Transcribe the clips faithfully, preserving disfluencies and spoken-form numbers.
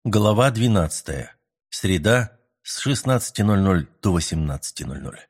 Глава двенадцатая. Среда с шестнадцати ноль-ноль до восемнадцати ноль-ноль.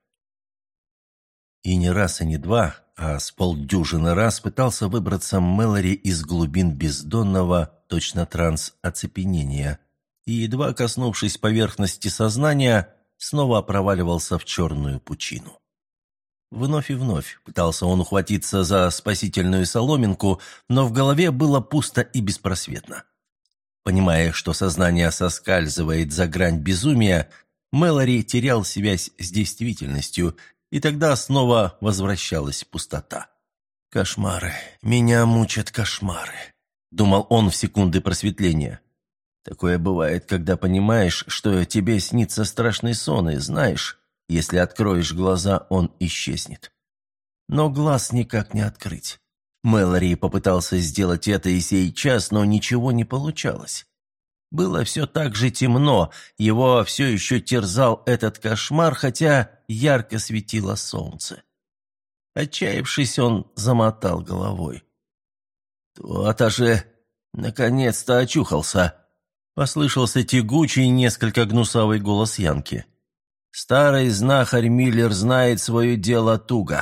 И не раз, и не два, а с полдюжины раз пытался выбраться Мэлори из глубин бездонного, точно транс, оцепенения, и, едва коснувшись поверхности сознания, снова проваливался в черную пучину. Вновь и вновь пытался он ухватиться за спасительную соломинку, но в голове было пусто и беспросветно. Понимая, что сознание соскальзывает за грань безумия, Мэлори терял связь с действительностью, и тогда снова возвращалась пустота. «Кошмары, меня мучат кошмары», — думал он в секунды просветления. «Такое бывает, когда понимаешь, что тебе снится страшный сон, и знаешь, если откроешь глаза, он исчезнет. Но глаз никак не открыть». Мэлори попытался сделать это и сейчас, но ничего не получалось. Было все так же темно, его все еще терзал этот кошмар, хотя ярко светило солнце. Отчаявшись, он замотал головой. «То-то же, наконец-то очухался!» — послышался тягучий, несколько гнусавый голос Янки. «Старый знахарь Миллер знает свое дело туго».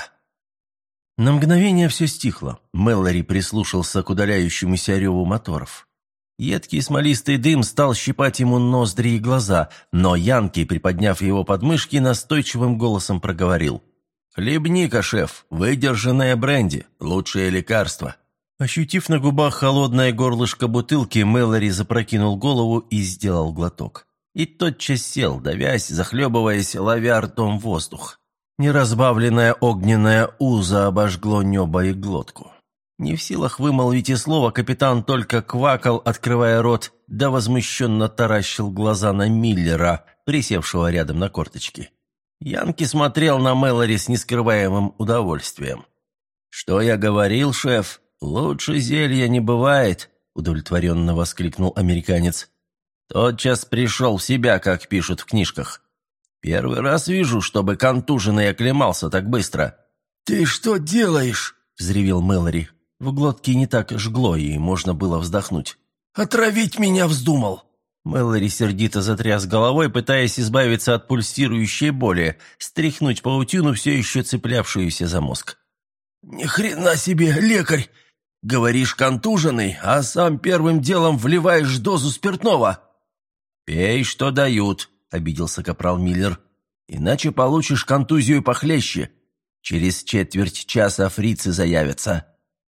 На мгновение все стихло. Мэлори прислушался к удаляющемуся реву моторов. Едкий смолистый дым стал щипать ему ноздри и глаза, но Янки, приподняв его подмышки, настойчивым голосом проговорил. «Хлебни-ка, шеф, выдержанное бренди, лучшее лекарство». Ощутив на губах холодное горлышко бутылки, Мэлори запрокинул голову и сделал глоток. И тотчас сел, давясь, захлебываясь, ловя ртом воздух. Неразбавленное огненное узо обожгло небо и глотку. Не в силах вымолвить и слова, капитан только квакал, открывая рот, да возмущенно таращил глаза на Миллера, присевшего рядом на корточки. Янки смотрел на Мэлори с нескрываемым удовольствием. «Что я говорил, шеф? Лучше зелья не бывает», — удовлетворенно воскликнул американец. «Тотчас пришел в себя, как пишут в книжках. Первый раз вижу, чтобы контуженный оклемался так быстро». «Ты что делаешь?» — взревел Мэлори. В глотке не так жгло, и можно было вздохнуть. «Отравить меня вздумал!» Мэлори сердито затряс головой, пытаясь избавиться от пульсирующей боли, стряхнуть паутину, все еще цеплявшуюся за мозг. «Ни хрена себе, лекарь! Говоришь, контуженный, а сам первым делом вливаешь дозу спиртного!» «Пей, что дают», — обиделся капрал Миллер. «Иначе получишь контузию похлеще. Через четверть часа фрицы заявятся».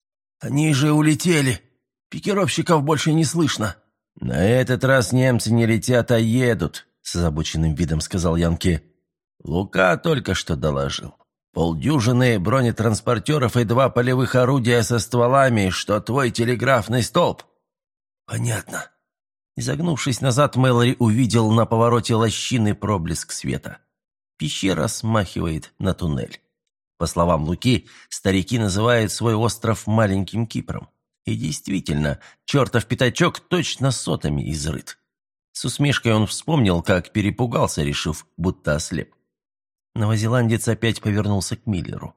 «Они же улетели. Пикировщиков больше не слышно». «На этот раз немцы не летят, а едут», — с озабоченным видом сказал Янки. «Лука только что доложил. Полдюжины бронетранспортеров и два полевых орудия со стволами, что твой телеграфный столб». «Понятно». Изогнувшись назад, Мэлори увидел на повороте лощины проблеск света. Пещера смахивает на туннель. По словам Луки, старики называют свой остров маленьким Кипром. И действительно, чертов пятачок точно сотами изрыт. С усмешкой он вспомнил, как перепугался, решив, будто ослеп. Новозеландец опять повернулся к Миллеру.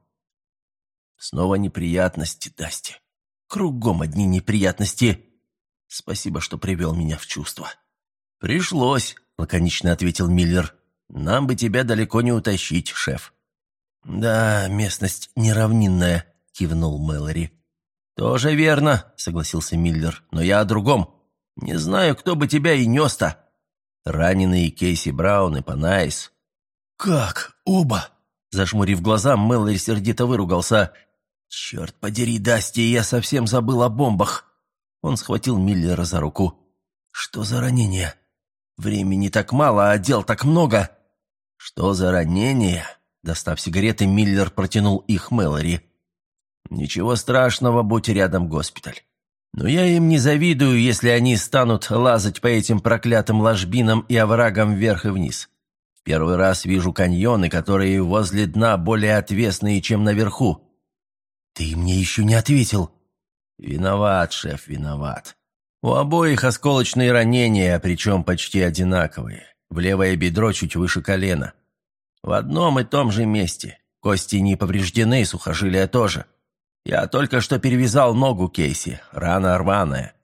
«Снова неприятности, Дасти. Кругом одни неприятности. Спасибо, что привел меня в чувство». «Пришлось», — лаконично ответил Миллер. «Нам бы тебя далеко не утащить, шеф». «Да, местность неравнинная», — кивнул Мэлори. «Тоже верно», — согласился Миллер, — «но я о другом. Не знаю, кто бы тебя и нес-то. Раненые Кейси Браун и Панайс». «Как? Оба?» Зажмурив глаза, Мэлори сердито выругался. «Черт подери, Дасти, я совсем забыл о бомбах». Он схватил Миллера за руку. «Что за ранение? Времени так мало, а дел так много». «Что за ранение?» Достав сигареты, Миллер протянул их Мэлори. «Ничего страшного, будь рядом госпиталь. Но я им не завидую, если они станут лазать по этим проклятым ложбинам и оврагам вверх и вниз. В первый раз вижу каньоны, которые возле дна более отвесные, чем наверху». «Ты мне еще не ответил». «Виноват, шеф, виноват. У обоих осколочные ранения, причем почти одинаковые. В левое бедро чуть выше колена. В одном и том же месте. Кости не повреждены, сухожилия тоже. Я только что перевязал ногу Кейси, рана рваная.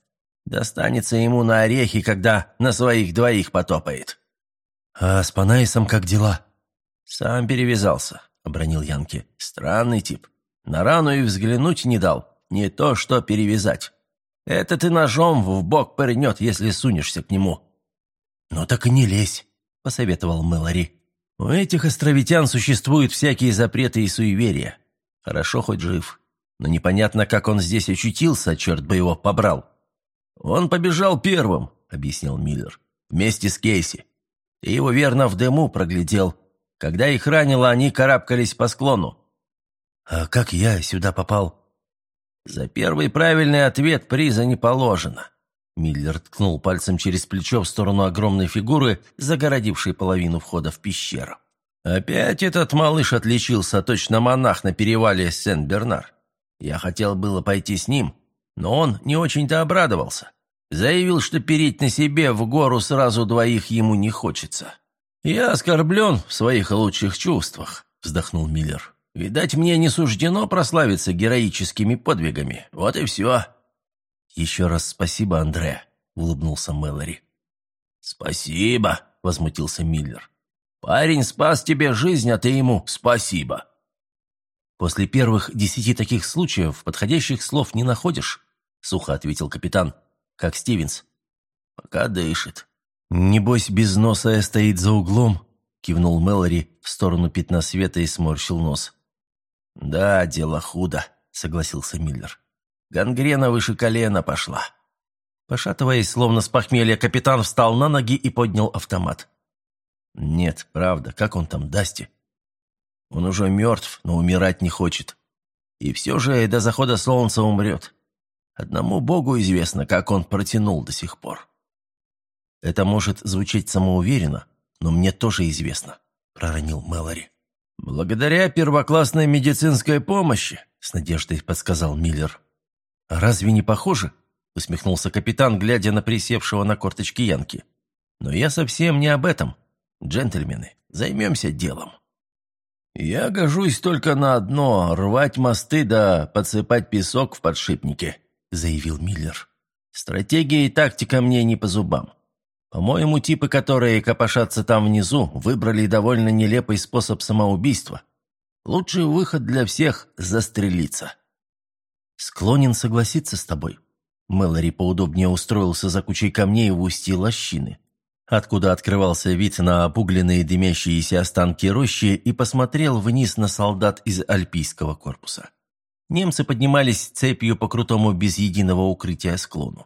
Достанется ему на орехи, когда на своих двоих потопает». «А с Панаисом как дела?» «Сам перевязался», — обронил Янки. «Странный тип. На рану и взглянуть не дал. Не то что перевязать. Это ты ножом в бок пырнет, если сунешься к нему». «Ну так и не лезь», — посоветовал Мэлори. «У этих островитян существуют всякие запреты и суеверия. Хорошо хоть жив. Но непонятно, как он здесь очутился, черт бы его побрал». «Он побежал первым», — объяснил Миллер, — «вместе с Кейси. Ты его верно в дыму проглядел. Когда их ранило, они карабкались по склону». «А как я сюда попал?» «За первый правильный ответ приза не положено». Миллер ткнул пальцем через плечо в сторону огромной фигуры, загородившей половину входа в пещеру. «Опять этот малыш отличился, точно монах на перевале Сен-Бернар. Я хотел было пойти с ним, но он не очень-то обрадовался. Заявил, что переть на себе в гору сразу двоих ему не хочется. Я оскорблен в своих лучших чувствах», — вздохнул Миллер. «Видать, мне не суждено прославиться героическими подвигами. Вот и все». «Еще раз спасибо, Андре», — улыбнулся Мэлори. «Спасибо», — возмутился Миллер. «Парень спас тебе жизнь, а ты ему спасибо». «После первых десяти таких случаев подходящих слов не находишь», — сухо ответил капитан, — «как Стивенс». «Пока дышит». «Небось, без носа стоит за углом», — кивнул Мэлори в сторону пятна света и сморщил нос. «Да, дело худо», — согласился Миллер. «Гангрена выше колена пошла». Пошатываясь, словно с похмелья, капитан встал на ноги и поднял автомат. «Нет, правда, как он там, Дасти? Он уже мертв, но умирать не хочет. И все же до захода солнца умрет. Одному Богу известно, как он протянул до сих пор». «Это может звучать самоуверенно, но мне тоже известно», — проронил Мэлори. «Благодаря первоклассной медицинской помощи», — с надеждой подсказал Миллер. «Разве не похоже?» — усмехнулся капитан, глядя на присевшего на корточки Янки. «Но я совсем не об этом. Джентльмены, займемся делом. Я гожусь только на одно — рвать мосты да подсыпать песок в подшипники», — заявил Миллер. «Стратегия и тактика мне не по зубам. По-моему, типы, которые копошатся там внизу, выбрали довольно нелепый способ самоубийства. Лучший выход для всех — застрелиться». «Склонен согласиться с тобой». Мэлори поудобнее устроился за кучей камней в устье лощины, откуда открывался вид на обугленные дымящиеся останки рощи, и посмотрел вниз на солдат из Альпийского корпуса. Немцы поднимались цепью по крутому без единого укрытия склону.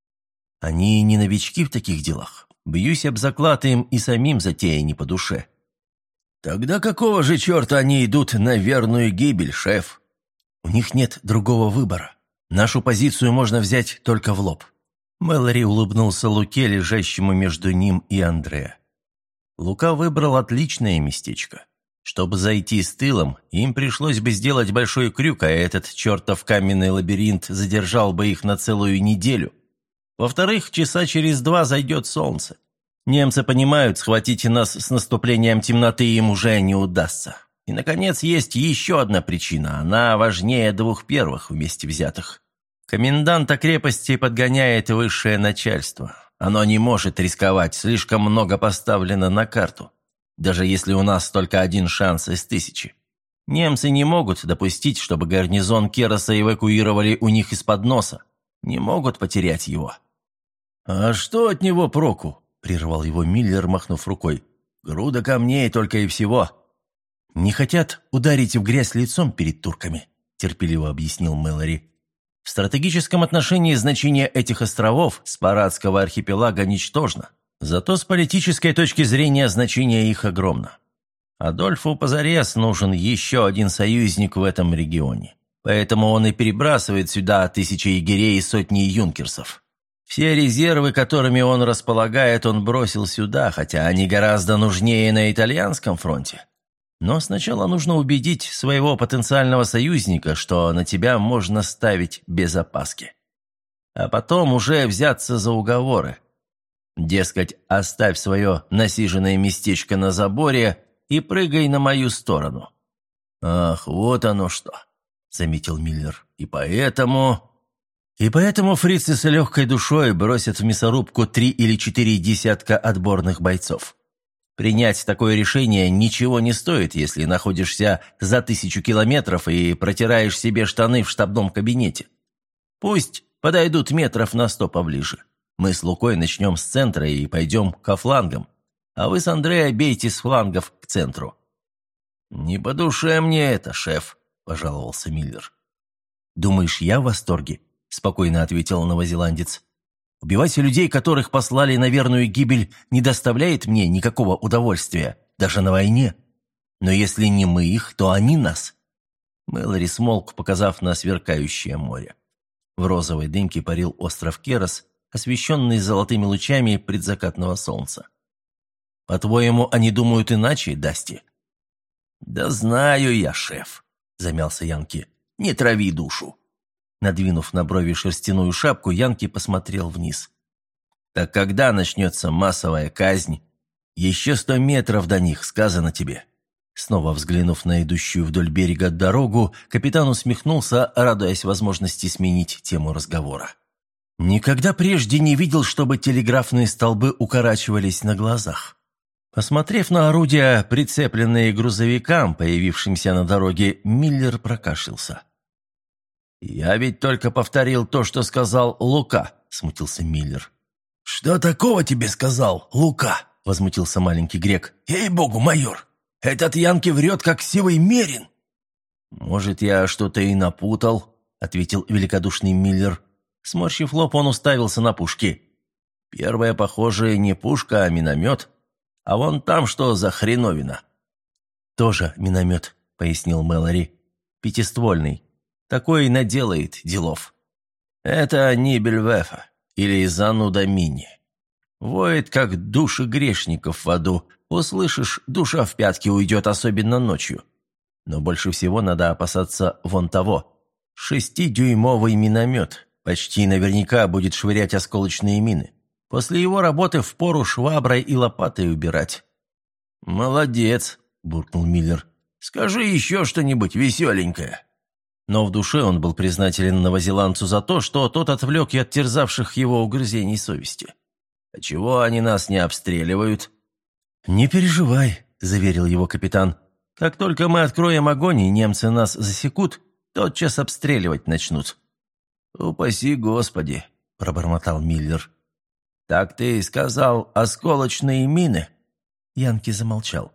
Они не новички в таких делах. Бьюсь об заклад, им и самим затея не по душе. «Тогда какого же черта они идут на верную гибель, шеф?» «У них нет другого выбора. Нашу позицию можно взять только в лоб». Мэлори улыбнулся Луке, лежащему между ним и Андре. Лука выбрал отличное местечко. Чтобы зайти с тылом, им пришлось бы сделать большой крюк, а этот чертов каменный лабиринт задержал бы их на целую неделю. Во-вторых, часа через два зайдет солнце. Немцы понимают, схватить нас с наступлением темноты им уже не удастся. И, наконец, есть еще одна причина. Она важнее двух первых вместе взятых. Коменданта крепости подгоняет высшее начальство. Оно не может рисковать, слишком много поставлено на карту. Даже если у нас только один шанс из тысячи. Немцы не могут допустить, чтобы гарнизон Кероса эвакуировали у них из-под носа. Не могут потерять его. «А что от него проку?» – прервал его Миллер, махнув рукой. «Груда камней только и всего». «Не хотят ударить в грязь лицом перед турками», – терпеливо объяснил Мэлори. «В стратегическом отношении значение этих островов с Парадского архипелага ничтожно. Зато с политической точки зрения значение их огромно. Адольфу позарез нужен еще один союзник в этом регионе. Поэтому он и перебрасывает сюда тысячи егерей и сотни юнкерсов. Все резервы, которыми он располагает, он бросил сюда, хотя они гораздо нужнее на итальянском фронте. Но сначала нужно убедить своего потенциального союзника, что на тебя можно ставить без опаски. А потом уже взяться за уговоры. Дескать, оставь свое насиженное местечко на заборе и прыгай на мою сторону». «Ах, вот оно что», — заметил Миллер. «И поэтому...» И поэтому фрицы с легкой душой бросят в мясорубку три или четыре десятка отборных бойцов. Принять такое решение ничего не стоит, если находишься за тысячу километров и протираешь себе штаны в штабном кабинете. Пусть подойдут метров на сто поближе. Мы с Лукой начнем с центра и пойдем ко флангам, а вы с Андреа бейте с флангов к центру». «Не по душе мне это, шеф», – пожаловался Миллер. «Думаешь, я в восторге?» – спокойно ответил новозеландец. «Убивать людей, которых послали на верную гибель, не доставляет мне никакого удовольствия, даже на войне. Но если не мы их, то они нас». Мэлори смолк, показав на сверкающее море. В розовой дымке парил остров Керос, освещенный золотыми лучами предзакатного солнца. «По-твоему, они думают иначе, Дасти?» «Да знаю я, шеф», — замялся Янки. «Не трави душу». Надвинув на брови шерстяную шапку, Янки посмотрел вниз. «Так когда начнется массовая казнь? Еще сто метров до них, сказано тебе». Снова взглянув на идущую вдоль берега дорогу, капитан усмехнулся, радуясь возможности сменить тему разговора. Никогда прежде не видел, чтобы телеграфные столбы укорачивались на глазах. Посмотрев на орудия, прицепленные к грузовикам, появившимся на дороге, Миллер прокашлялся. «Я ведь только повторил то, что сказал Лука», — смутился Миллер. «Что такого тебе сказал Лука?» — возмутился маленький грек. «Ей-богу, майор, этот Янки врет, как сивый мерин». «Может, я что-то и напутал», — ответил великодушный Миллер. Сморщив лоб, он уставился на пушки. «Первая, похоже, не пушка, а миномет. А вон там что за хреновина?» «Тоже миномет», — пояснил Мэлори. «Пятиствольный. Такой наделает делов. Это Нибельвефа или зануда мини. Воет, как души грешников в аду. Услышишь, душа в пятки уйдет, особенно ночью. Но больше всего надо опасаться вон того. Шестидюймовый миномет. Почти наверняка будет швырять осколочные мины. После его работы впору шваброй и лопатой убирать». «Молодец», — буркнул Миллер. «Скажи еще что-нибудь веселенькое». Но в душе он был признателен новозеландцу за то, что тот отвлек и от терзавших его угрызений совести. «А чего они нас не обстреливают?» «Не переживай», — заверил его капитан. «Как только мы откроем огонь и немцы нас засекут, тотчас обстреливать начнут». «Упаси Господи», — пробормотал Миллер. «Так ты сказал осколочные мины?» Янки замолчал.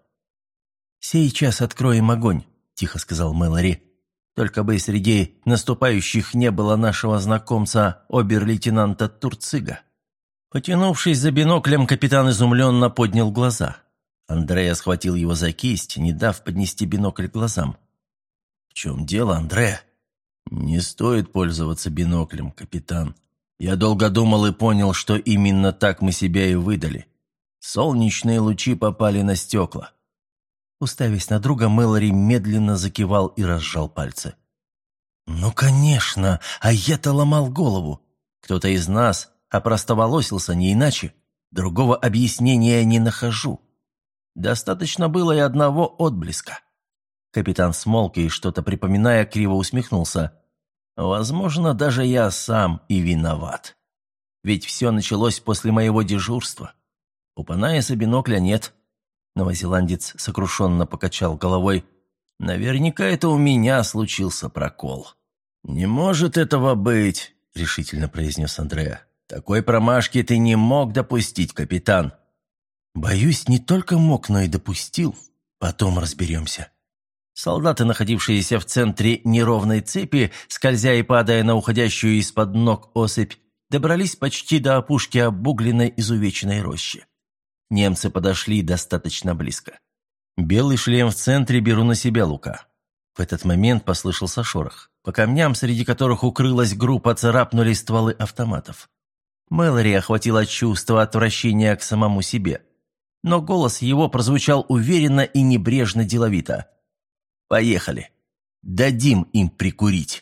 «Сейчас откроем огонь», — тихо сказал Мэлори. «Только бы среди наступающих не было нашего знакомца обер-лейтенанта Турцига». Потянувшись за биноклем, капитан изумленно поднял глаза. Андреа схватил его за кисть, не дав поднести бинокль к глазам. «В чем дело, Андреа?» «Не стоит пользоваться биноклем, капитан. Я долго думал и понял, что именно так мы себя и выдали. Солнечные лучи попали на стекла». Уставясь на друга, Мэлори медленно закивал и разжал пальцы. «Ну, конечно, а я-то ломал голову. Кто-то из нас опростоволосился, не иначе. Другого объяснения не нахожу. Достаточно было и одного отблеска». Капитан смолк и, что-то припоминая, криво усмехнулся. «Возможно, даже я сам и виноват. Ведь все началось после моего дежурства. У Панаеса бинокля нет». Новозеландец сокрушенно покачал головой. «Наверняка это у меня случился прокол». «Не может этого быть», — решительно произнес Андреа. «Такой промашки ты не мог допустить, капитан». «Боюсь, не только мог, но и допустил. Потом разберемся». Солдаты, находившиеся в центре неровной цепи, скользя и падая на уходящую из-под ног осыпь, добрались почти до опушки обугленной изувеченной рощи. Немцы подошли достаточно близко. «Белый шлем в центре, беру на себя, Лука». В этот момент послышался шорох. По камням, среди которых укрылась группа, царапнули стволы автоматов. Мэлори охватило чувство отвращения к самому себе. Но голос его прозвучал уверенно и небрежно деловито. «Поехали. Дадим им прикурить».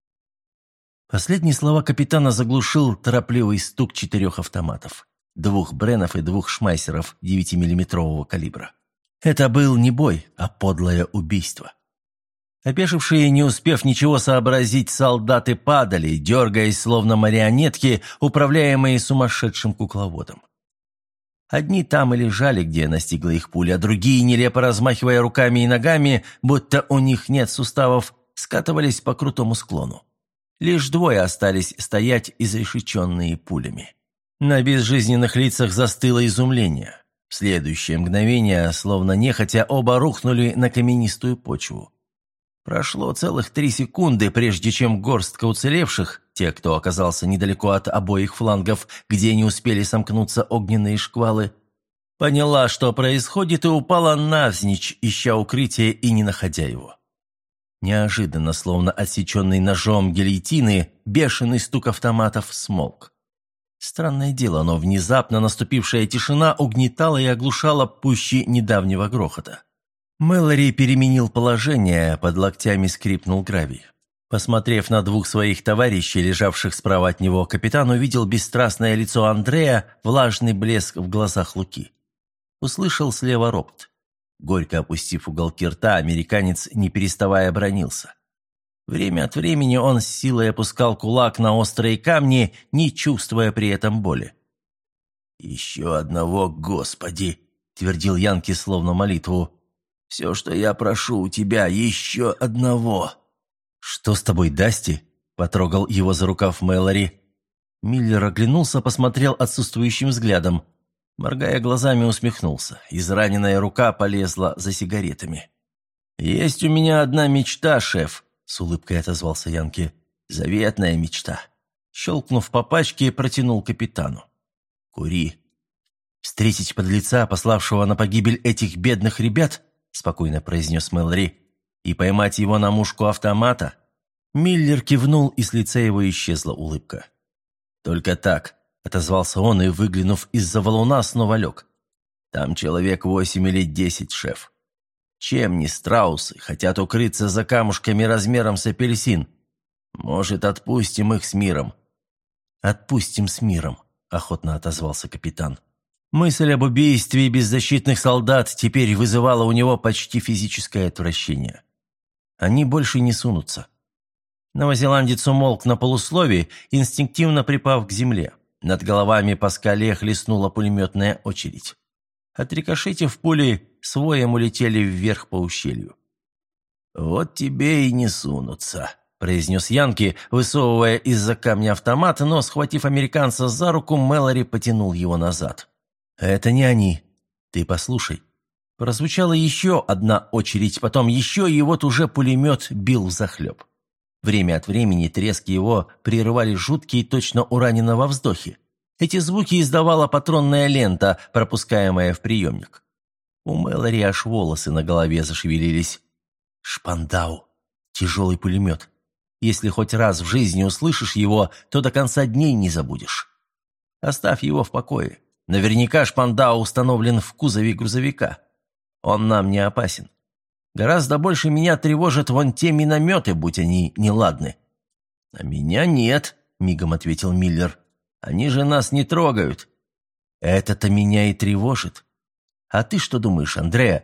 Последние слова капитана заглушил торопливый стук четырех автоматов. Двух Бренов и двух Шмайсеров девятимиллиметрового калибра. Это был не бой, а подлое убийство. Опешившие, не успев ничего сообразить, солдаты падали, дергаясь, словно марионетки, управляемые сумасшедшим кукловодом. Одни там и лежали, где настигла их пуля, а другие, нелепо размахивая руками и ногами, будто у них нет суставов, скатывались по крутому склону. Лишь двое остались стоять, изрешеченные пулями. На безжизненных лицах застыло изумление. В следующее мгновение, словно нехотя, оба рухнули на каменистую почву. Прошло целых три секунды, прежде чем горстка уцелевших, те, кто оказался недалеко от обоих флангов, где не успели сомкнуться огненные шквалы, поняла, что происходит, и упала навзничь, ища укрытия и не находя его. Неожиданно, словно отсеченный ножом гильотины, бешеный стук автоматов смолк. Странное дело, но внезапно наступившая тишина угнетала и оглушала пуще недавнего грохота. Мэлори переменил положение, под локтями скрипнул гравий. Посмотрев на двух своих товарищей, лежавших справа от него, капитан увидел бесстрастное лицо Андрея, влажный блеск в глазах Луки. Услышал слева ропот. Горько опустив уголки рта, американец, не переставая, бранился. Время от времени он с силой опускал кулак на острые камни, не чувствуя при этом боли. «Еще одного, Господи!» – твердил Янки словно молитву. «Все, что я прошу у тебя, еще одного!» «Что с тобой, Дасти?» – потрогал его за рукав Мэлори. Миллер оглянулся, посмотрел отсутствующим взглядом. Моргая глазами, усмехнулся. Израненная рука полезла за сигаретами. «Есть у меня одна мечта, шеф», – с улыбкой отозвался Янки. «Заветная мечта». Щелкнув по пачке, протянул капитану. «Кури». «Встретить подлеца, пославшего на погибель этих бедных ребят?» – спокойно произнес Мэлори. «И поймать его на мушку автомата?» Миллер кивнул, и с лица его исчезла улыбка. «Только так», – отозвался он и, выглянув из-за валуна, снова лег. «Там человек восемь или десять, шеф. Чем не страусы, хотят укрыться за камушками размером с апельсин. Может, отпустим их с миром?» «Отпустим с миром», – охотно отозвался капитан. Мысль об убийстве беззащитных солдат теперь вызывала у него почти физическое отвращение. Они больше не сунутся. Новозеландец умолк на полуслове, инстинктивно припав к земле. Над головами по скале хлестнула пулеметная очередь. Отрикошетив пули, с воем улетели вверх по ущелью. «Вот тебе и не сунутся», – произнес Янки, высовывая из-за камня автомат, но, схватив американца за руку, Мэлори потянул его назад. «Это не они. Ты послушай». Прозвучала еще одна очередь, потом еще, и вот уже пулемет бил взахлеб. Время от времени трески его прерывали жуткие, точно у раненого вздохи. Эти звуки издавала патронная лента, пропускаемая в приемник. У Мэлори аж волосы на голове зашевелились. Шпандау. Тяжелый пулемет. Если хоть раз в жизни услышишь его, то до конца дней не забудешь. Оставь его в покое. Наверняка Шпандау установлен в кузове грузовика. Он нам не опасен. Гораздо больше меня тревожат вон те минометы, будь они неладны». «А меня нет», — мигом ответил Миллер. «Они же нас не трогают». «Это-то меня и тревожит. А ты что думаешь, Андреа?»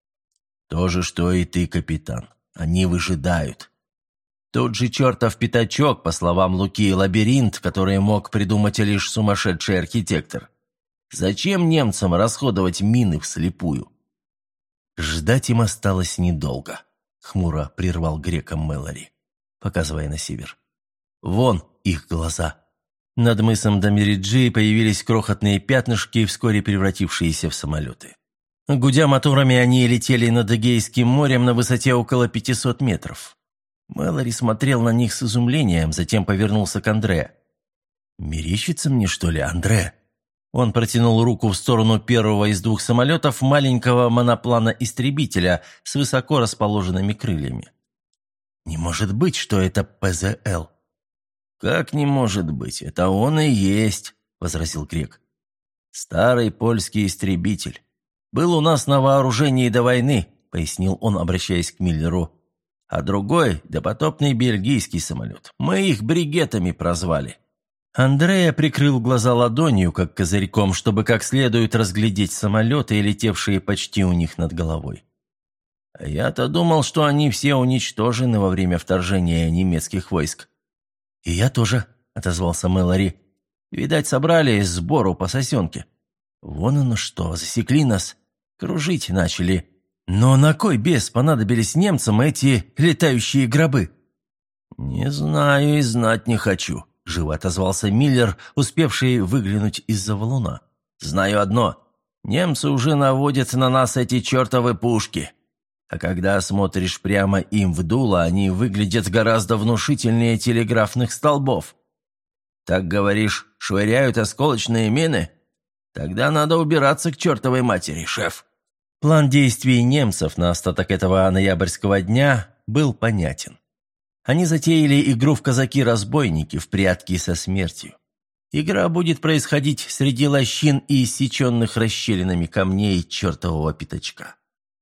«То же, что и ты, капитан. Они выжидают». Тот же чертов пятачок, по словам Луки, лабиринт, который мог придумать лишь сумасшедший архитектор. Зачем немцам расходовать мины вслепую? «Ждать им осталось недолго», — хмуро прервал грека Мэлори, показывая на север. «Вон их глаза». Над мысом Дамириджи появились крохотные пятнышки, вскоре превратившиеся в самолеты. Гудя моторами, они летели над Эгейским морем на высоте около пятисот метров. Мэлори смотрел на них с изумлением, затем повернулся к Андре. «Мерещится мне, что ли, Андре?» Он протянул руку в сторону первого из двух самолетов, маленького моноплана-истребителя с высоко расположенными крыльями. «Не может быть, что это ПЗЛ». «Как не может быть? Это он и есть», — возразил грек. «Старый польский истребитель. Был у нас на вооружении до войны», — пояснил он, обращаясь к Миллеру. «А другой — допотопный бельгийский самолет. Мы их бригетами прозвали». Андреа прикрыл глаза ладонью, как козырьком, чтобы как следует разглядеть самолеты, летевшие почти у них над головой. Я-то думал, что они все уничтожены во время вторжения немецких войск». «И я тоже», — отозвался Мэлори. «Видать, собрали сбору по сосенке. Вон оно что, засекли нас, кружить начали. Но на кой бес понадобились немцам эти летающие гробы?» «Не знаю и знать не хочу», — живо отозвался Миллер, успевший выглянуть из-за валуна. «Знаю одно. Немцы уже наводят на нас эти чертовы пушки. А когда смотришь прямо им в дуло, они выглядят гораздо внушительнее телеграфных столбов. Так, говоришь, швыряют осколочные мины? Тогда надо убираться к чертовой матери, шеф». План действий немцев на остаток этого ноябрьского дня был понятен. Они затеяли игру в казаки-разбойники, в прятки со смертью. Игра будет происходить среди лощин и иссеченных расщелинами камней чертового пятачка.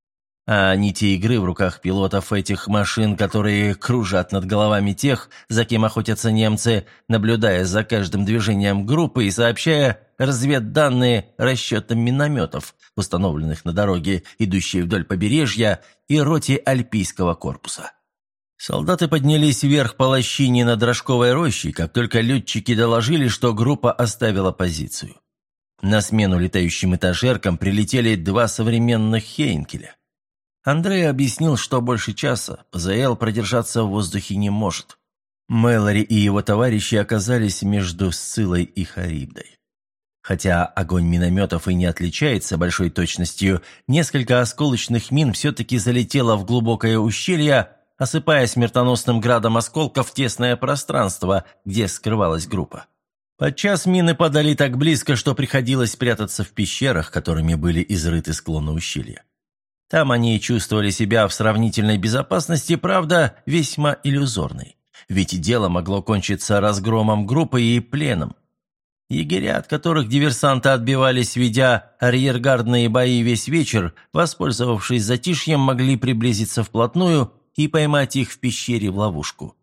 А нити игры в руках пилотов этих машин, которые кружат над головами тех, за кем охотятся немцы, наблюдая за каждым движением группы и сообщая разведданные расчетам минометов, установленных на дороге, идущей вдоль побережья, и роте Альпийского корпуса. Солдаты поднялись вверх по лощине над Рожковой рощей, как только летчики доложили, что группа оставила позицию. На смену летающим этажеркам прилетели два современных Хейнкеля. Андрей объяснил, что больше часа ПЗЛ продержаться в воздухе не может. Мэлори и его товарищи оказались между Сциллой и Харибдой. Хотя огонь минометов и не отличается большой точностью, несколько осколочных мин все-таки залетело в глубокое ущелье, осыпая смертоносным градом осколков тесное пространство, где скрывалась группа. Подчас мины падали так близко, что приходилось прятаться в пещерах, которыми были изрыты склоны ущелья. Там они чувствовали себя в сравнительной безопасности, правда, весьма иллюзорной. Ведь дело могло кончиться разгромом группы и пленом. Егеря, от которых диверсанты отбивались, ведя арьергардные бои весь вечер, воспользовавшись затишьем, могли приблизиться вплотную и поймать их в пещере в ловушку.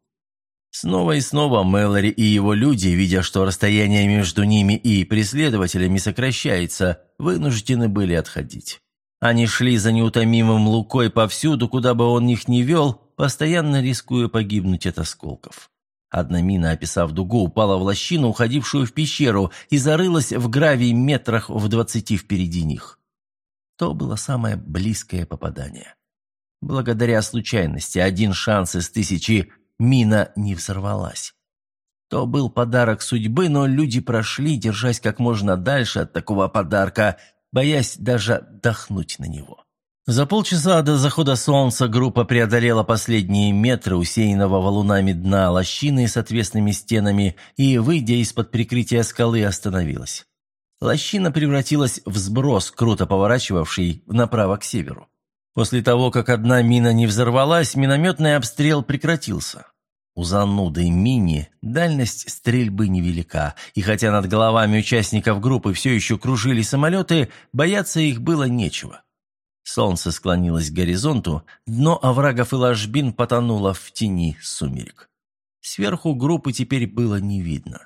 Снова и снова Мэлори и его люди, видя, что расстояние между ними и преследователями сокращается, вынуждены были отходить. Они шли за неутомимым Лукой повсюду, куда бы он их ни вел, постоянно рискуя погибнуть от осколков. Одна мина, описав дугу, упала в лощину, уходившую в пещеру, и зарылась в гравий метрах в двадцати впереди них. То было самое близкое попадание. Благодаря случайности, один шанс из тысячи, мина не взорвалась. То был подарок судьбы, но люди прошли, держась как можно дальше от такого подарка, боясь даже дохнуть на него. За полчаса до захода солнца группа преодолела последние метры усеянного валунами дна лощины с отвесными стенами и, выйдя из-под прикрытия скалы, остановилась. Лощина превратилась в сброс, круто поворачивавший направо к северу. После того, как одна мина не взорвалась, минометный обстрел прекратился. У зануды мини дальность стрельбы невелика, и хотя над головами участников группы все еще кружили самолеты, бояться их было нечего. Солнце склонилось к горизонту, дно оврагов и ложбин потонуло в тени сумерек. Сверху группы теперь было не видно.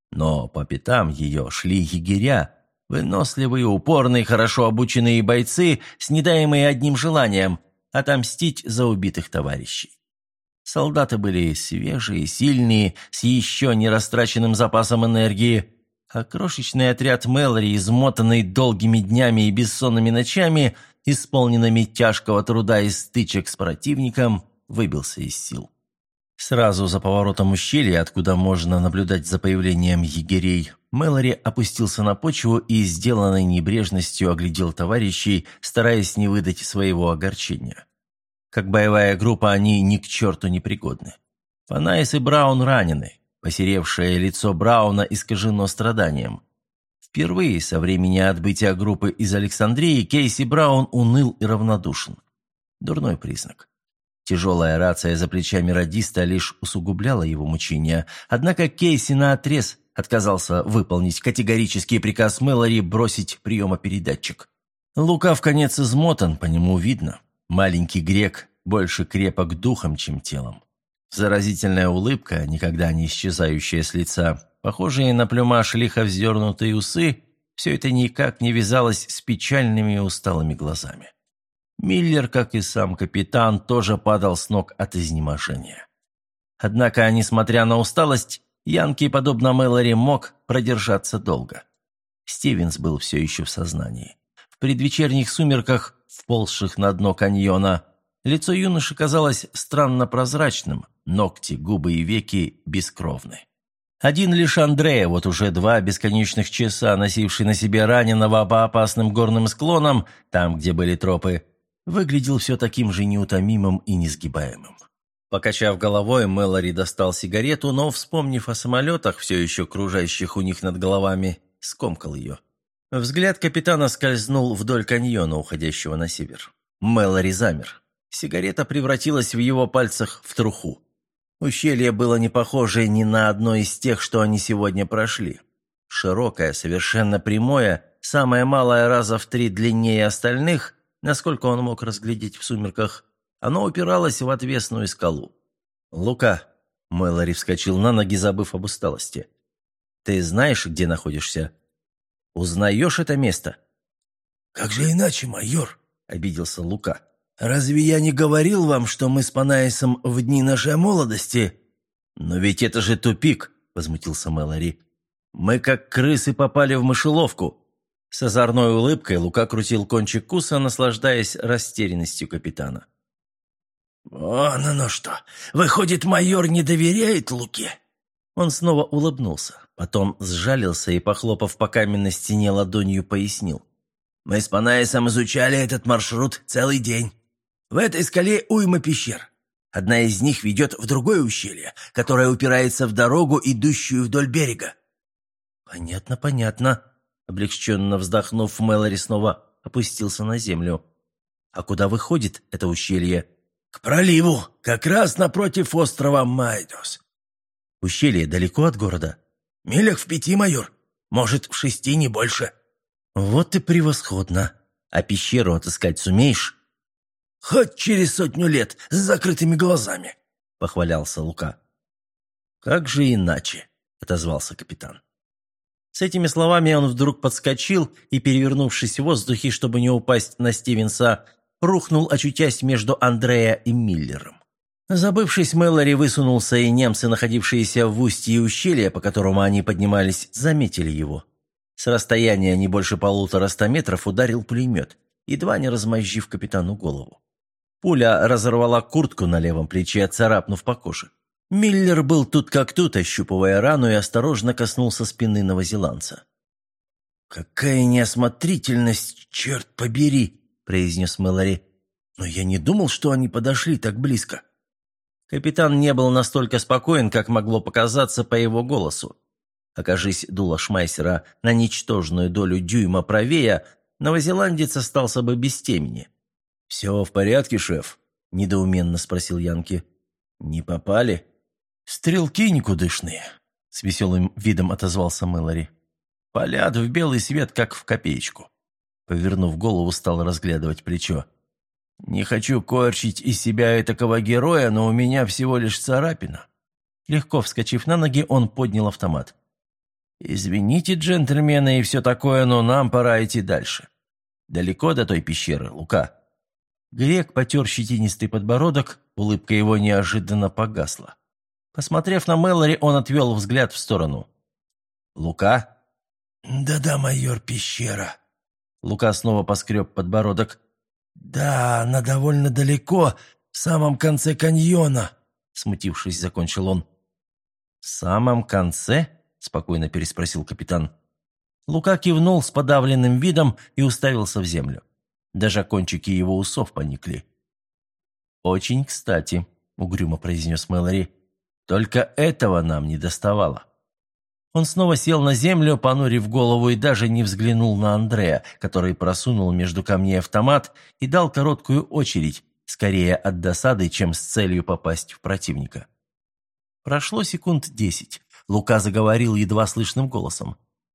Но по пятам ее шли егеря, выносливые, упорные, хорошо обученные бойцы, снедаемые одним желанием – отомстить за убитых товарищей. Солдаты были свежие, сильные, с еще не растраченным запасом энергии, а крошечный отряд Мэлори, измотанный долгими днями и бессонными ночами, исполненными тяжкого труда и стычек с противником, выбился из сил. Сразу за поворотом ущелья, откуда можно наблюдать за появлением егерей, Мэлори опустился на почву и, сделанной небрежностью, оглядел товарищей, стараясь не выдать своего огорчения. Как боевая группа они ни к черту не пригодны. Фанайс и Браун ранены. Посеревшее лицо Брауна искажено страданием. Впервые со времени отбытия группы из Александрии Кейси Браун уныл и равнодушен. Дурной признак. Тяжелая рация за плечами радиста лишь усугубляла его мучения, однако Кейси наотрез отказался выполнить категорический приказ Мэлори бросить приемопередатчик. Лука вконец измотан, по нему видно. Маленький грек больше крепок духом, чем телом. Заразительная улыбка, никогда не исчезающая с лица, похожие на плюмаж лихо вздернутые усы, все это никак не вязалось с печальными и усталыми глазами. Миллер, как и сам капитан, тоже падал с ног от изнеможения. Однако, несмотря на усталость, Янки, подобно Мэлори, мог продержаться долго. Стивенс был все еще в сознании. В предвечерних сумерках, вползших на дно каньона, лицо юноши казалось странно прозрачным, ногти, губы и веки бескровны. Один лишь Андрея, вот уже два бесконечных часа носивший на себе раненого по опасным горным склонам, там, где были тропы, выглядел все таким же неутомимым и несгибаемым. Покачав головой, Мэлори достал сигарету, но, вспомнив о самолетах, все еще кружащих у них над головами, скомкал ее. Взгляд капитана скользнул вдоль каньона, уходящего на север. Мэлори замер. Сигарета превратилась в его пальцах в труху. Ущелье было не похоже ни на одно из тех, что они сегодня прошли. Широкое, совершенно прямое, самое малое раза в три длиннее остальных, насколько он мог разглядеть в сумерках, оно упиралось в отвесную скалу. «Лука», — Мэлори вскочил на ноги, забыв об усталости, — «ты знаешь, где находишься? Узнаешь это место?» «Как же иначе, майор?» — обиделся Лука. «Разве я не говорил вам, что мы с Панаисом в дни нашей молодости?» «Но ведь это же тупик», — возмутился Мэлори. «Мы как крысы попали в мышеловку». С озорной улыбкой Лука крутил кончик куса, наслаждаясь растерянностью капитана. «Вон оно что! Выходит, майор не доверяет Луке?» Он снова улыбнулся, потом сжалился и, похлопав по каменной стене ладонью, пояснил. «Мы с Панаисом изучали этот маршрут целый день. В этой скале уйма пещер. Одна из них ведет в другое ущелье, которое упирается в дорогу, идущую вдоль берега». «Понятно, понятно». Облегченно вздохнув, Мэлори снова опустился на землю. «А куда выходит это ущелье?» «К проливу, как раз напротив острова Майдос». «Ущелье далеко от города?» «Милях в пяти, майор. Может, в шести, не больше». «Вот и превосходно. А пещеру отыскать сумеешь?» «Хоть через сотню лет, с закрытыми глазами», — похвалялся Лука. «Как же иначе?» — отозвался капитан. С этими словами он вдруг подскочил и, перевернувшись в воздухе, чтобы не упасть на Стивенса, рухнул, очутясь между Андреа и Миллером. Забывшись, Мэлори высунулся, и немцы, находившиеся в устье ущелья, по которому они поднимались, заметили его. С расстояния не больше полутора ста метров ударил пулемет, едва не размозжив капитану голову. Пуля разорвала куртку на левом плече, царапнув по коже. Миллер был тут как тут, ощупывая рану, и осторожно коснулся спины новозеландца. «Какая неосмотрительность, черт побери!» – произнес Мэлори. «Но я не думал, что они подошли так близко». Капитан не был настолько спокоен, как могло показаться по его голосу. Окажись дуло Шмайсера на ничтожную долю дюйма правее, новозеландец остался бы без темени. «Все в порядке, шеф?» – недоуменно спросил Янки. «Не попали?» «Стрелки никудышные», – с веселым видом отозвался Мэлори. «Палят в белый свет, как в копеечку». Повернув голову, стал разглядывать плечо. «Не хочу корчить из себя этакого героя, но у меня всего лишь царапина». Легко вскочив на ноги, он поднял автомат. «Извините, джентльмены, и все такое, но нам пора идти дальше. Далеко до той пещеры, Лука?» Грек потер щетинистый подбородок, улыбка его неожиданно погасла. Посмотрев на Мэлори, он отвел взгляд в сторону. «Лука?» «Да-да, майор, пещера». Лука снова поскреб подбородок. «Да, она довольно далеко, в самом конце каньона», — смутившись, закончил он. «В самом конце?» — спокойно переспросил капитан. Лука кивнул с подавленным видом и уставился в землю. Даже кончики его усов поникли. «Очень кстати», — угрюмо произнес Мэлори. «Только этого нам не доставало». Он снова сел на землю, понурив голову, и даже не взглянул на Андреа, который просунул между камней автомат и дал короткую очередь, скорее от досады, чем с целью попасть в противника. Прошло секунд десять. Лука заговорил едва слышным голосом.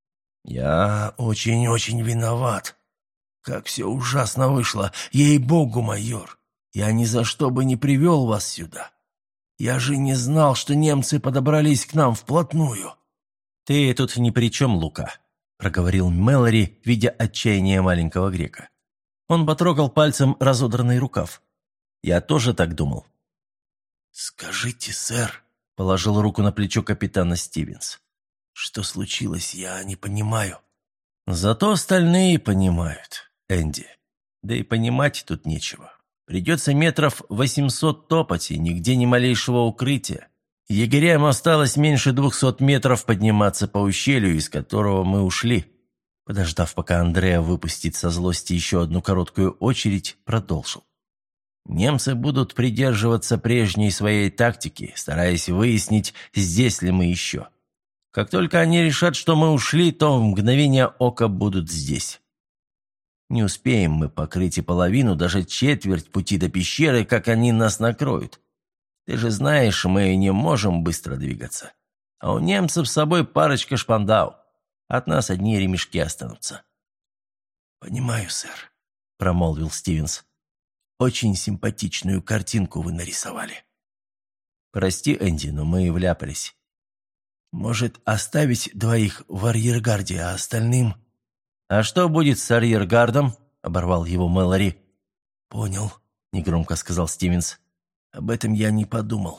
«Я очень-очень виноват. Как все ужасно вышло, ей-богу, майор. Я ни за что бы не привел вас сюда. Я же не знал, что немцы подобрались к нам вплотную». «Ты тут ни при чем, Лука», — проговорил Мэлори, видя отчаяние маленького грека. Он потрогал пальцем разодранный рукав. «Я тоже так думал». «Скажите, сэр», — положил руку на плечо капитана Стивенс, — «что случилось, я не понимаю». «Зато остальные понимают, Энди. Да и понимать тут нечего. Придется метров восемьсот топать, и нигде ни малейшего укрытия. Егерям осталось меньше двухсот метров подниматься по ущелью, из которого мы ушли». Подождав, пока Андреа выпустит со злости еще одну короткую очередь, продолжил. «Немцы будут придерживаться прежней своей тактики, стараясь выяснить, здесь ли мы еще. Как только они решат, что мы ушли, то в мгновение ока будут здесь. Не успеем мы покрыть и половину, даже четверть пути до пещеры, как они нас накроют. Ты же знаешь, мы не можем быстро двигаться. А у немцев с собой парочка шпандау. От нас одни ремешки останутся». «Понимаю, сэр», — промолвил Стивенс. «Очень симпатичную картинку вы нарисовали». «Прости, Энди, но мы вляпались». «Может, оставить двоих в арьергарде, а остальным...» «А что будет с арьергардом?» — оборвал его Мэлори. «Понял», — негромко сказал Стивенс. «Об этом я не подумал».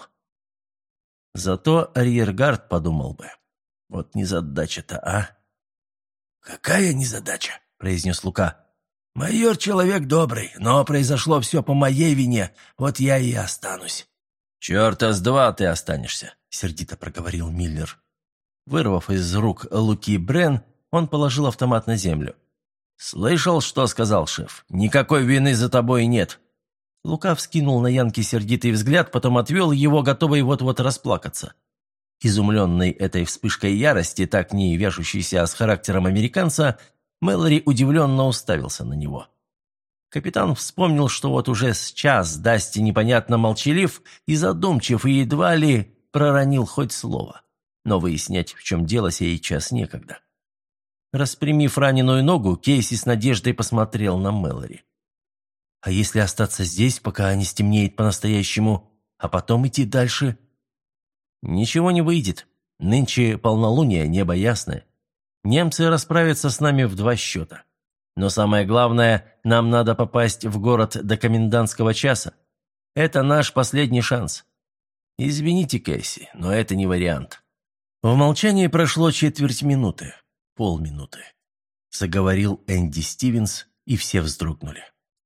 «Зато арьергард подумал бы. Вот незадача-то, а?» «Какая незадача?» – произнес Лука. «Майор человек добрый, но произошло все по моей вине, вот я и останусь». «Черта с два ты останешься», – сердито проговорил Миллер. Вырвав из рук Луки Брен, он положил автомат на землю. «Слышал, что сказал шеф? Никакой вины за тобой нет». Лука вскинул на Янки сердитый взгляд, потом отвел его, готовый вот-вот расплакаться. Изумленный этой вспышкой ярости, так не вяжущейся с характером американца, Мэлори удивленно уставился на него. Капитан вспомнил, что вот уже с час Дасти непонятно молчалив и задумчив, и едва ли проронил хоть слово. Но выяснять, в чем дело, сейчас некогда. Распрямив раненую ногу, Кейси с надеждой посмотрел на Мэлори. «А если остаться здесь, пока не стемнеет по-настоящему, а потом идти дальше?» «Ничего не выйдет. Нынче полнолуние, небо ясное. Немцы расправятся с нами в два счета. Но самое главное, нам надо попасть в город до комендантского часа. Это наш последний шанс. Извините, Кэсси, но это не вариант». В молчании прошло четверть минуты, полминуты. Заговорил Энди Стивенс, и все вздрогнули.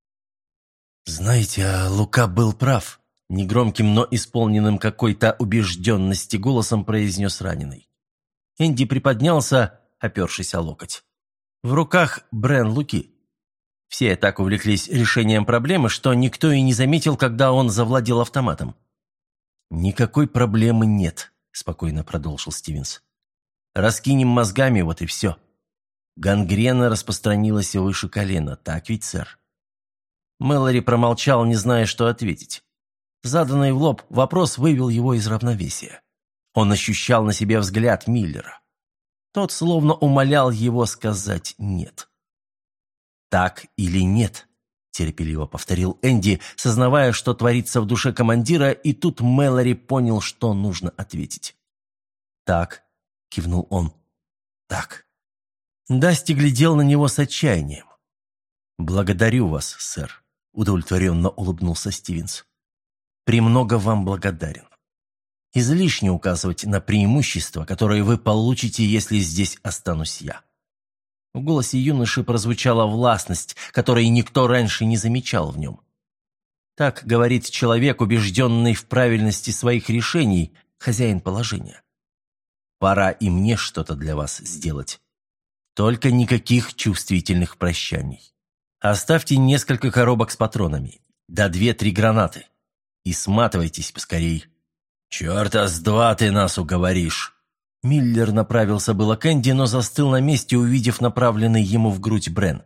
«Знаете, а Лука был прав», — негромким, но исполненным какой-то убежденности голосом произнес раненый. Энди приподнялся, опершись о локоть. В руках Брен Луки. Все так увлеклись решением проблемы, что никто и не заметил, когда он завладел автоматом. «Никакой проблемы нет», — спокойно продолжил Стивенс. «Раскинем мозгами, вот и все. Гангрена распространилась выше колена, так ведь, сэр?» Мэлори промолчал, не зная, что ответить. Заданный в лоб вопрос вывел его из равновесия. Он ощущал на себе взгляд Миллера. Тот словно умолял его сказать «нет». «Так или нет?» – терпеливо повторил Энди, сознавая, что творится в душе командира, и тут Мэлори понял, что нужно ответить. «Так», – кивнул он, – «так». Дасти глядел на него с отчаянием. «Благодарю вас, сэр», – удовлетворенно улыбнулся Стивенс. «Премного вам благодарен. Излишне указывать на преимущества, которые вы получите, если здесь останусь я». В голосе юноши прозвучала властность, которой никто раньше не замечал в нем. Так говорит человек, убежденный в правильности своих решений, хозяин положения. «Пора и мне что-то для вас сделать. Только никаких чувствительных прощаний. Оставьте несколько коробок с патронами, да две-три гранаты. И сматывайтесь поскорей». «Черта с два ты нас уговоришь!» Миллер направился было к Энди, но застыл на месте, увидев направленный ему в грудь Брен.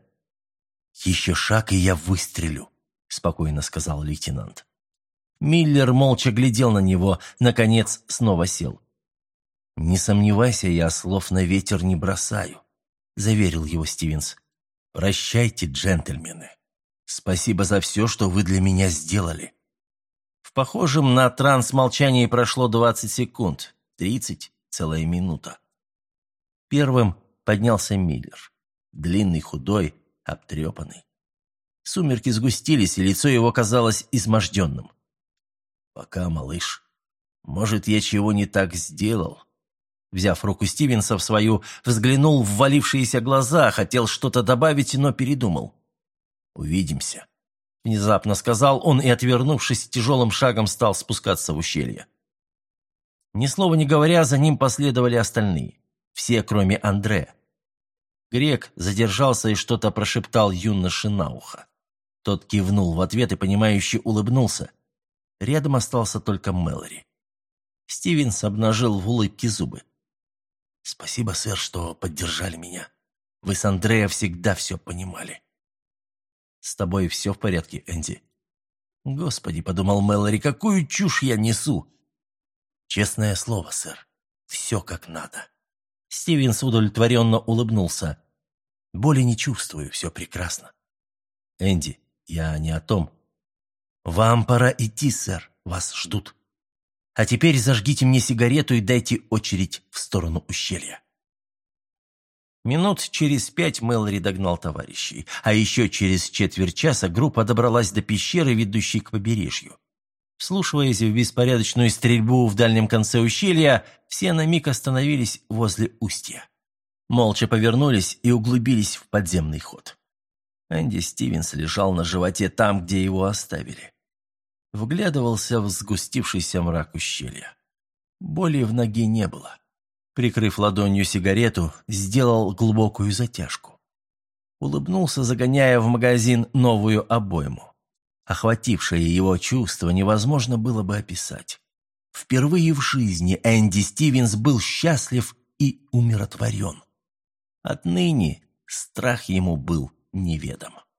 «Еще шаг, и я выстрелю», — спокойно сказал лейтенант. Миллер молча глядел на него, наконец снова сел. «Не сомневайся, я слов на ветер не бросаю», — заверил его Стивенс. «Прощайте, джентльмены. Спасибо за все, что вы для меня сделали». В похожем на транс молчании прошло двадцать секунд, тридцать, целая минута. Первым поднялся Миллер, длинный, худой, обтрепанный. Сумерки сгустились, и лицо его казалось изможденным. «Пока, малыш. Может, я чего не так сделал?» Взяв руку Стивенса в свою, взглянул в ввалившиеся глаза, хотел что-то добавить, но передумал. «Увидимся», — внезапно сказал он и, отвернувшись, тяжелым шагом стал спускаться в ущелье. Ни слова не говоря, за ним последовали остальные. Все, кроме Андре. Грек задержался и что-то прошептал юноше на ухо. Тот кивнул в ответ и, понимающе улыбнулся. Рядом остался только Мэлори. Стивенс обнажил в улыбке зубы. «Спасибо, сэр, что поддержали меня. Вы с Андреа всегда все понимали». «С тобой все в порядке, Энди?» «Господи», — подумал Мэлори, — «какую чушь я несу!» «Честное слово, сэр, все как надо». Стивенс удовлетворенно улыбнулся. «Боли не чувствую, все прекрасно». «Энди, я не о том». «Вам пора идти, сэр, вас ждут. А теперь зажгите мне сигарету и дайте очередь в сторону ущелья». Минут через пять Мэлори догнал товарищей, а еще через четверть часа группа добралась до пещеры, ведущей к побережью. Вслушиваясь в беспорядочную стрельбу в дальнем конце ущелья, все на миг остановились возле устья. Молча повернулись и углубились в подземный ход. Энди Стивенс лежал на животе там, где его оставили. Вглядывался в сгустившийся мрак ущелья. Боли в ноге не было. Прикрыв ладонью сигарету, сделал глубокую затяжку. Улыбнулся, загоняя в магазин новую обойму. Охватившее его чувство невозможно было бы описать. Впервые в жизни Энди Стивенс был счастлив и умиротворен. Отныне страх ему был неведом.